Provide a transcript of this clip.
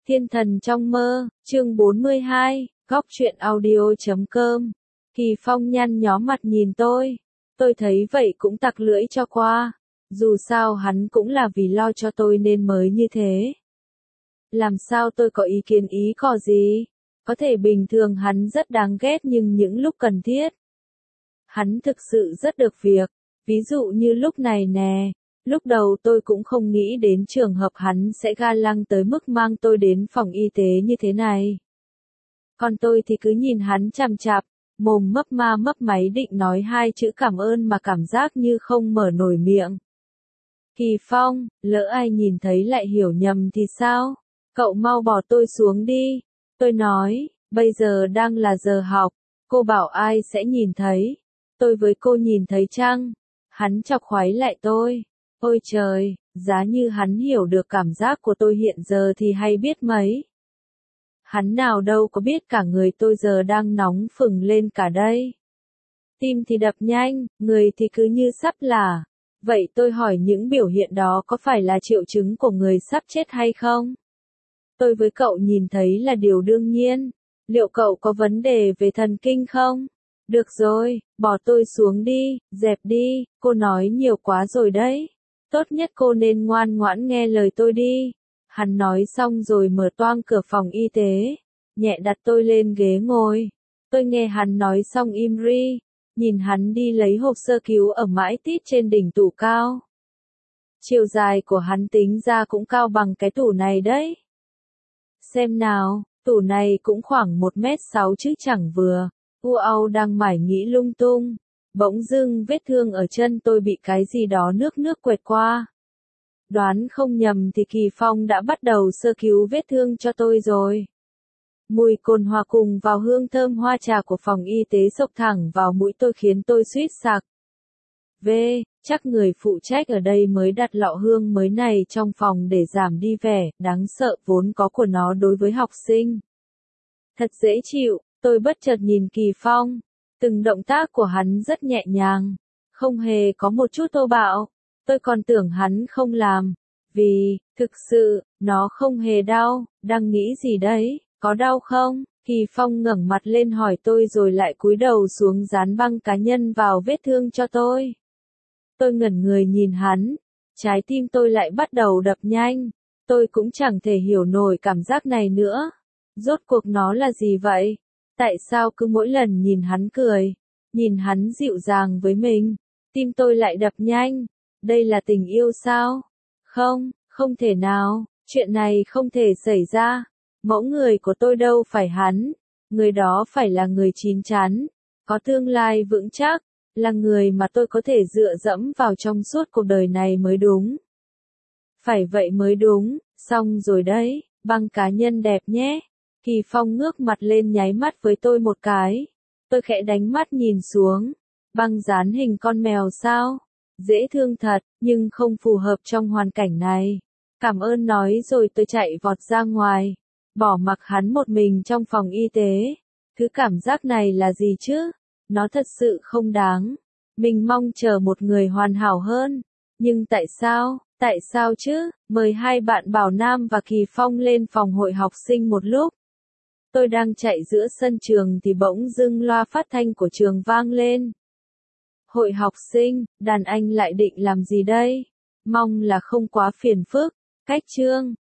Thiên thần trong mơ, chương 42, góc truyện audio.com. Kỳ Phong nhăn nhó mặt nhìn tôi thấy vậy cũng tặc lưỡi cho qua. Dù sao hắn cũng là vì lo cho tôi nên mới như thế. Làm sao tôi có ý kiến ý cò gì? Có thể bình thường hắn rất đáng ghét nhưng những lúc cần thiết, hắn thực sự rất được việc. Ví dụ như lúc này nè. Lúc đầu tôi cũng không nghĩ đến trường hợp hắn sẽ ga lăng tới mức mang tôi đến phòng y tế như thế này. Còn tôi thì cứ nhìn hắn chằm chằm, mồm mấp ma mấp máy định nói hai chữ cảm ơn mà cảm giác như không mở nổi miệng. Kỳ Phong, lỡ ai nhìn thấy lại hiểu nhầm thì sao? Cậu mau bỏ tôi xuống đi. Tôi nói, bây giờ đang là giờ học, cô bảo ai sẽ nhìn thấy. Tôi với cô nhìn thấy chăng? Hắn chọc khoái lại tôi. Ôi trời, giá như hắn hiểu được cảm giác của tôi hiện giờ thì hay biết mấy. Hắn nào đâu có biết cả người tôi giờ đang nóng phừng lên cả đây. Tim thì đập nhanh, người thì cứ như sắp lả. Vậy tôi hỏi những biểu hiện đó có phải là triệu chứng của người sắp chết hay không? Tôi với cậu nhìn thấy là điều đương nhiên. Liệu cậu có vấn đề về thần kinh không? Được rồi, bỏ tôi xuống đi, dẹp đi, cô nói nhiều quá rồi đấy. Tốt nhất cô nên ngoan ngoãn nghe lời tôi đi. Hắn nói xong rồi mở toang cửa phòng y tế, nhẹ đặt tôi lên ghế ngồi. Tôi nghe hắn nói xong im ri, nhìn hắn đi lấy hộp sơ cứu ở mãi tít trên đỉnh tủ cao. Chiều dài của hắn tính ra cũng cao bằng cái tủ này đấy. Xem nào, tủ này cũng khoảng 1m6 chứ chẳng vừa. Âu đang mải nghĩ lung tung. Bỗng dưng vết thương ở chân tôi bị cái gì đó nước quệt qua. Đoán không nhầm thì Kỳ Phong đã bắt đầu sơ cứu vết thương cho tôi rồi. Mùi cồn hòa cùng vào hương thơm hoa trà của phòng y tế xộc thẳng vào mũi tôi khiến tôi suýt sặc. Chắc người phụ trách ở đây mới đặt lọ hương mới này trong phòng để giảm đi vẻ đáng sợ vốn có của nó đối với học sinh. Thật dễ chịu, tôi bất chợt nhìn Kỳ Phong. Từng động tác của hắn rất nhẹ nhàng, không hề có một chút thô bạo. Tôi còn tưởng hắn không làm, vì, thực sự, nó không hề đau. Đang nghĩ gì đấy, có đau không? Kỳ Phong ngẩng mặt lên hỏi tôi rồi lại cúi đầu xuống dán băng cá nhân vào vết thương cho tôi. Tôi ngẩn người nhìn hắn, trái tim tôi lại bắt đầu đập nhanh. Tôi cũng chẳng thể hiểu nổi cảm giác này nữa. Rốt cuộc nó là gì vậy? Tại sao cứ mỗi lần nhìn hắn cười, nhìn hắn dịu dàng với mình, tim tôi lại đập nhanh? Đây là tình yêu sao? Không, không thể nào, chuyện này không thể xảy ra. Mẫu người của tôi đâu phải hắn, người đó phải là người chín chắn, có tương lai vững chắc, là người mà tôi có thể dựa dẫm vào trong suốt cuộc đời này mới đúng. Phải vậy mới đúng, xong rồi đấy, băng cá nhân đẹp nhé. Kỳ Phong ngước mặt lên nháy mắt với tôi một cái. Tôi khẽ đánh mắt nhìn xuống. Băng dán hình con mèo sao? Dễ thương thật, nhưng không phù hợp trong hoàn cảnh này. Cảm ơn nói rồi tôi chạy vọt ra ngoài. Bỏ mặc hắn một mình trong phòng y tế. Thứ cảm giác này là gì chứ? Nó thật sự không đáng. Mình mong chờ một người hoàn hảo hơn. Nhưng tại sao? Tại sao chứ? Mời hai bạn Bảo Nam và Kỳ Phong lên phòng hội học sinh một lúc. Tôi đang chạy giữa sân trường thì bỗng dưng loa phát thanh của trường vang lên. Hội học sinh, đàn anh lại định làm gì đây? Mong là không quá phiền phức. Cách chương.